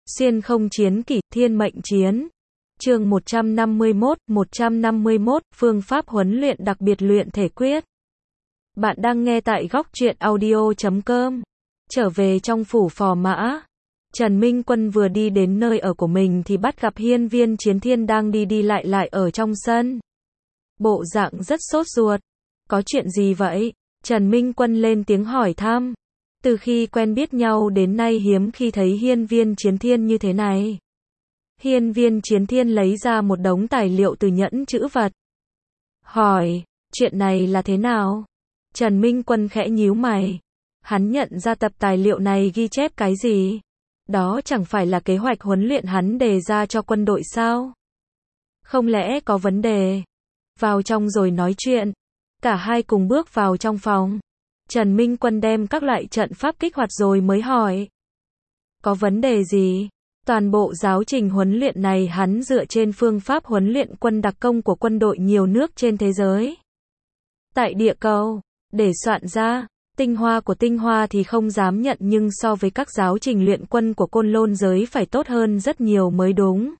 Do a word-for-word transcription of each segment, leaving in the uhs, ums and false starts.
Xuyên không chiến kỷ, thiên mệnh chiến. Chương một trăm năm mươi mốt, một trăm năm mươi mốt, phương pháp huấn luyện đặc biệt luyện thể quyết. Bạn đang nghe tại góc truyện audio chấm com. Trở về trong phủ Phò Mã, Trần Minh Quân vừa đi đến nơi ở của mình thì bắt gặp Hiên Viên Chiến Thiên đang đi đi lại lại ở trong sân. Bộ dạng rất sốt ruột. Có chuyện gì vậy? Trần Minh Quân lên tiếng hỏi thăm. Từ khi quen biết nhau đến nay hiếm khi thấy Hiên Viên Chiến Thiên như thế này. Hiên Viên Chiến Thiên lấy ra một đống tài liệu từ nhẫn chữ vật. Hỏi, chuyện này là thế nào? Trần Minh Quân khẽ nhíu mày. Hắn nhận ra tập tài liệu này ghi chép cái gì? Đó chẳng phải là kế hoạch huấn luyện hắn đề ra cho quân đội sao? Không lẽ có vấn đề? Vào trong rồi nói chuyện. Cả hai cùng bước vào trong phòng. Trần Minh Quân đem các loại trận pháp kích hoạt rồi mới hỏi. Có vấn đề gì? Toàn bộ giáo trình huấn luyện này hắn dựa trên phương pháp huấn luyện quân đặc công của quân đội nhiều nước trên thế giới. Tại địa cầu, để soạn ra, tinh hoa của tinh hoa thì không dám nhận nhưng so với các giáo trình luyện quân của Côn Lôn giới phải tốt hơn rất nhiều mới đúng.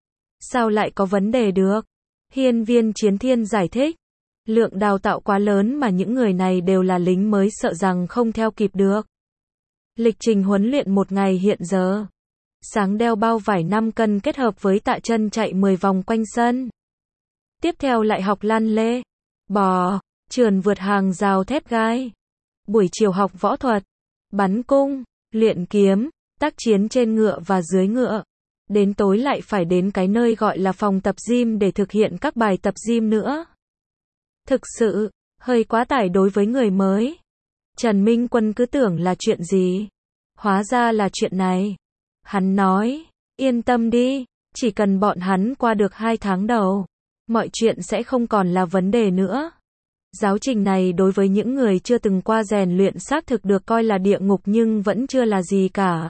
Sao lại có vấn đề được? Hiên Viên Chiến Thiên giải thích. Lượng đào tạo quá lớn mà những người này đều là lính mới sợ rằng không theo kịp được. Lịch trình huấn luyện một ngày hiện giờ. Sáng đeo bao vải năm cân kết hợp với tạ chân chạy mười vòng quanh sân. Tiếp theo lại học lăn lê, bò, trườn vượt hàng rào thép gai. Buổi chiều học võ thuật, bắn cung, luyện kiếm, tác chiến trên ngựa và dưới ngựa. Đến tối lại phải đến cái nơi gọi là phòng tập gym để thực hiện các bài tập gym nữa. Thực sự, hơi quá tải đối với người mới. Trần Minh Quân cứ tưởng là chuyện gì. Hóa ra là chuyện này. Hắn nói, yên tâm đi, chỉ cần bọn hắn qua được hai tháng đầu, mọi chuyện sẽ không còn là vấn đề nữa. Giáo trình này đối với những người chưa từng qua rèn luyện xác thực được coi là địa ngục nhưng vẫn chưa là gì cả.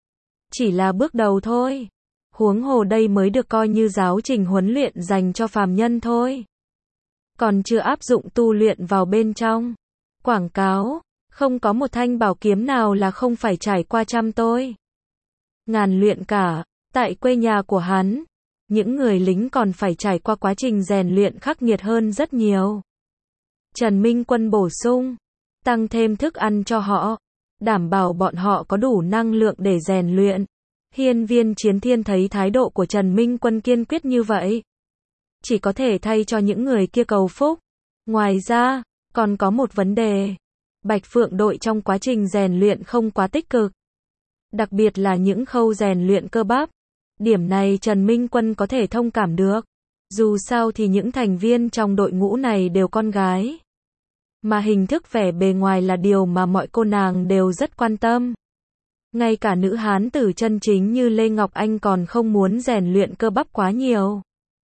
Chỉ là bước đầu thôi. Huống hồ đây mới được coi như giáo trình huấn luyện dành cho phàm nhân thôi. Còn chưa áp dụng tu luyện vào bên trong. Quảng cáo, không có một thanh bảo kiếm nào là không phải trải qua trăm tôi ngàn luyện cả. Tại quê nhà của hắn, những người lính còn phải trải qua quá trình rèn luyện khắc nghiệt hơn rất nhiều. Trần Minh Quân bổ sung, tăng thêm thức ăn cho họ, đảm bảo bọn họ có đủ năng lượng để rèn luyện. Hiên Viên Chiến Thiên thấy thái độ của Trần Minh Quân kiên quyết như vậy, chỉ có thể thay cho những người kia cầu phúc. Ngoài ra, còn có một vấn đề. Bạch Phượng đội trong quá trình rèn luyện không quá tích cực. Đặc biệt là những khâu rèn luyện cơ bắp. Điểm này Trần Minh Quân có thể thông cảm được. Dù sao thì những thành viên trong đội ngũ này đều con gái. Mà hình thức vẻ bề ngoài là điều mà mọi cô nàng đều rất quan tâm. Ngay cả nữ hán tử chân chính như Lê Ngọc Anh còn không muốn rèn luyện cơ bắp quá nhiều.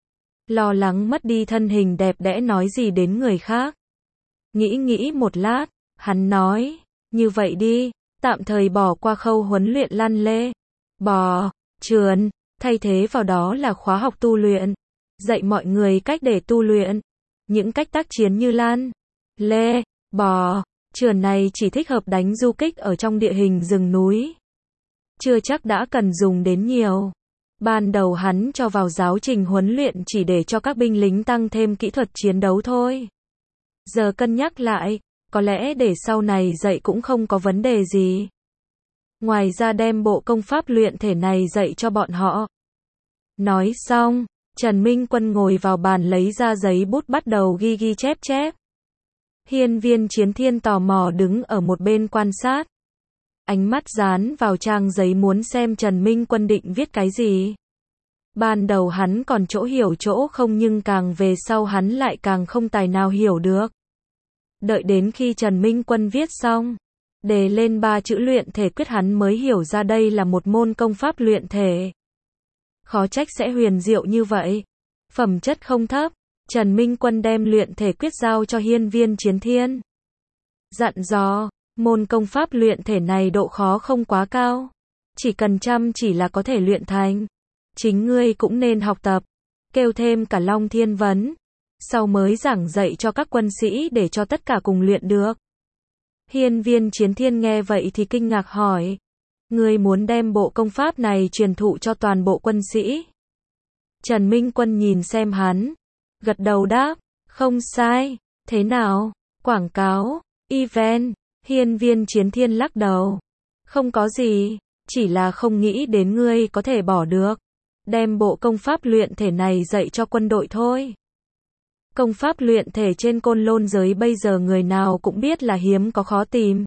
Lo lắng mất đi thân hình đẹp đẽ nói gì đến người khác. Nghĩ nghĩ một lát, hắn nói, như vậy đi, tạm thời bỏ qua khâu huấn luyện lăn lê, bò, trườn, thay thế vào đó là khóa học tu luyện. Dạy mọi người cách để tu luyện. Những cách tác chiến như lăn, lê, bò, trườn này chỉ thích hợp đánh du kích ở trong địa hình rừng núi. Chưa chắc đã cần dùng đến nhiều. Ban đầu hắn cho vào giáo trình huấn luyện chỉ để cho các binh lính tăng thêm kỹ thuật chiến đấu thôi. Giờ cân nhắc lại, có lẽ để sau này dạy cũng không có vấn đề gì. Ngoài ra đem bộ công pháp luyện thể này dạy cho bọn họ. Nói xong, Trần Minh Quân ngồi vào bàn lấy ra giấy bút bắt đầu ghi ghi chép chép. Hiên Viên Chiến Thiên tò mò đứng ở một bên quan sát. Ánh mắt dán vào trang giấy muốn xem Trần Minh Quân định viết cái gì. Ban đầu hắn còn chỗ hiểu chỗ không nhưng càng về sau hắn lại càng không tài nào hiểu được. Đợi đến khi Trần Minh Quân viết xong, đề lên ba chữ luyện thể quyết hắn mới hiểu ra đây là một môn công pháp luyện thể. Khó trách sẽ huyền diệu như vậy. Phẩm chất không thấp, Trần Minh Quân đem luyện thể quyết giao cho Hiên Viên Chiến Thiên. Dặn dò, môn công pháp luyện thể này độ khó không quá cao. Chỉ cần chăm chỉ là có thể luyện thành. Chính ngươi cũng nên học tập. Kêu thêm cả Long Thiên Vấn. Sau mới giảng dạy cho các quân sĩ để cho tất cả cùng luyện được. Hiên Viên Chiến Thiên nghe vậy thì kinh ngạc hỏi. Ngươi muốn đem bộ công pháp này truyền thụ cho toàn bộ quân sĩ. Trần Minh Quân nhìn xem hắn, gật đầu đáp, không sai, thế nào, quảng cáo, event, hiên viên chiến thiên lắc đầu, không có gì, chỉ là không nghĩ đến ngươi có thể bỏ được, đem bộ công pháp luyện thể này dạy cho quân đội thôi. Công pháp luyện thể trên Côn Lôn giới bây giờ người nào cũng biết là hiếm có khó tìm.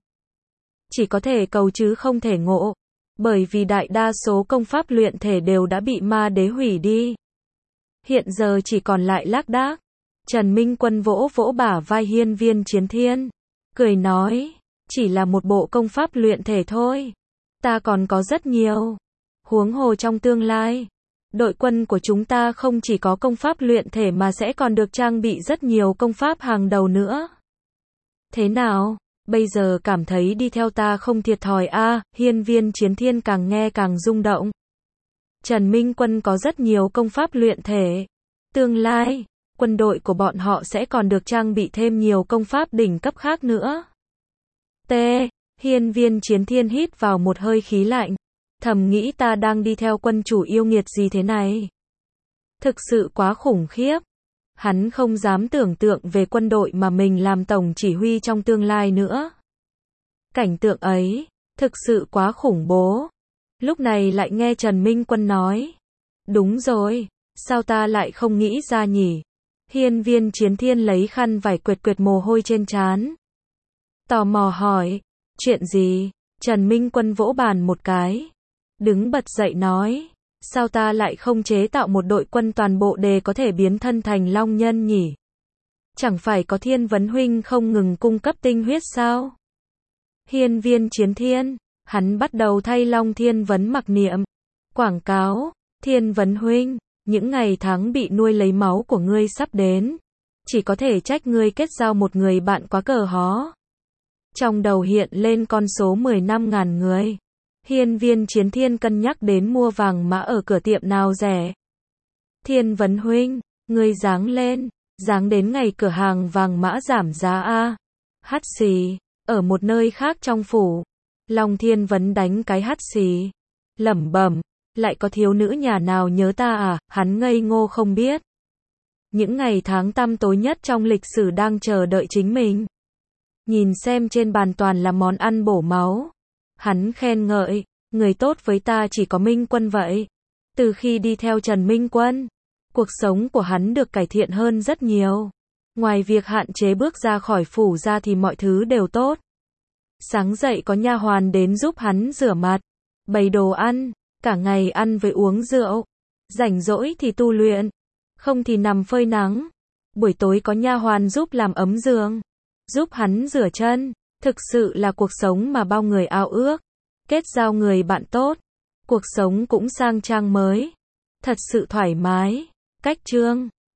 Chỉ có thể cầu chứ không thể ngộ, bởi vì đại đa số công pháp luyện thể đều đã bị ma đế hủy đi. Hiện giờ chỉ còn lại lác đác. Trần Minh Quân vỗ vỗ bả vai hiên viên chiến thiên, cười nói, chỉ là một bộ công pháp luyện thể thôi. Ta còn có rất nhiều. Huống hồ trong tương lai, đội quân của chúng ta không chỉ có công pháp luyện thể mà sẽ còn được trang bị rất nhiều công pháp hàng đầu nữa. Thế nào, bây giờ cảm thấy đi theo ta không thiệt thòi a? À, hiên viên chiến thiên càng nghe càng rung động. Trần Minh Quân có rất nhiều công pháp luyện thể. Tương lai, quân đội của bọn họ sẽ còn được trang bị thêm nhiều công pháp đỉnh cấp khác nữa. T. Hiên viên chiến thiên hít vào một hơi khí lạnh. Thầm nghĩ ta đang đi theo quân chủ yêu nghiệt gì thế này. Thực sự quá khủng khiếp. Hắn không dám tưởng tượng về quân đội mà mình làm tổng chỉ huy trong tương lai nữa. Cảnh tượng ấy, thực sự quá khủng bố. Lúc này lại nghe Trần Minh Quân nói. Đúng rồi, sao ta lại không nghĩ ra nhỉ? Hiên viên chiến thiên lấy khăn vải quệt quệt mồ hôi trên trán. Tò mò hỏi, chuyện gì? Trần Minh Quân vỗ bàn một cái. Đứng bật dậy nói, sao ta lại không chế tạo một đội quân toàn bộ để có thể biến thân thành long nhân nhỉ? Chẳng phải có Thiên Vấn huynh không ngừng cung cấp tinh huyết sao? Hiên viên chiến thiên, hắn bắt đầu thay Long Thiên Vấn mặc niệm. Quảng cáo, Thiên Vấn huynh, những ngày tháng bị nuôi lấy máu của ngươi sắp đến. Chỉ có thể trách ngươi kết giao một người bạn quá cờ hó. Trong đầu hiện lên con số mười lăm ngàn người. Hiên viên chiến thiên cân nhắc đến mua vàng mã ở cửa tiệm nào rẻ. Thiên Vấn huynh, ngươi dáng lên, dáng đến ngày cửa hàng vàng mã giảm giá a. Hắt xì, ở một nơi khác trong phủ. Long Thiên Vấn đánh cái hắt xì. Lẩm bẩm, lại có thiếu nữ nhà nào nhớ ta à, hắn ngây ngô không biết. Những ngày tháng tăm tối nhất trong lịch sử đang chờ đợi chính mình. Nhìn xem trên bàn toàn là món ăn bổ máu. Hắn khen ngợi, người tốt với ta chỉ có Minh Quân vậy. Từ khi đi theo Trần Minh Quân, cuộc sống của hắn được cải thiện hơn rất nhiều. Ngoài việc hạn chế bước ra khỏi phủ ra thì mọi thứ đều tốt. Sáng dậy có nha hoàn đến giúp hắn rửa mặt, bày đồ ăn, cả ngày ăn với uống rượu. Rảnh rỗi thì tu luyện, không thì nằm phơi nắng. Buổi tối có nha hoàn giúp làm ấm giường, giúp hắn rửa chân. Thực sự là cuộc sống mà bao người ao ước. Kết giao người bạn tốt, cuộc sống cũng sang trang mới. Thật sự thoải mái. Cách chương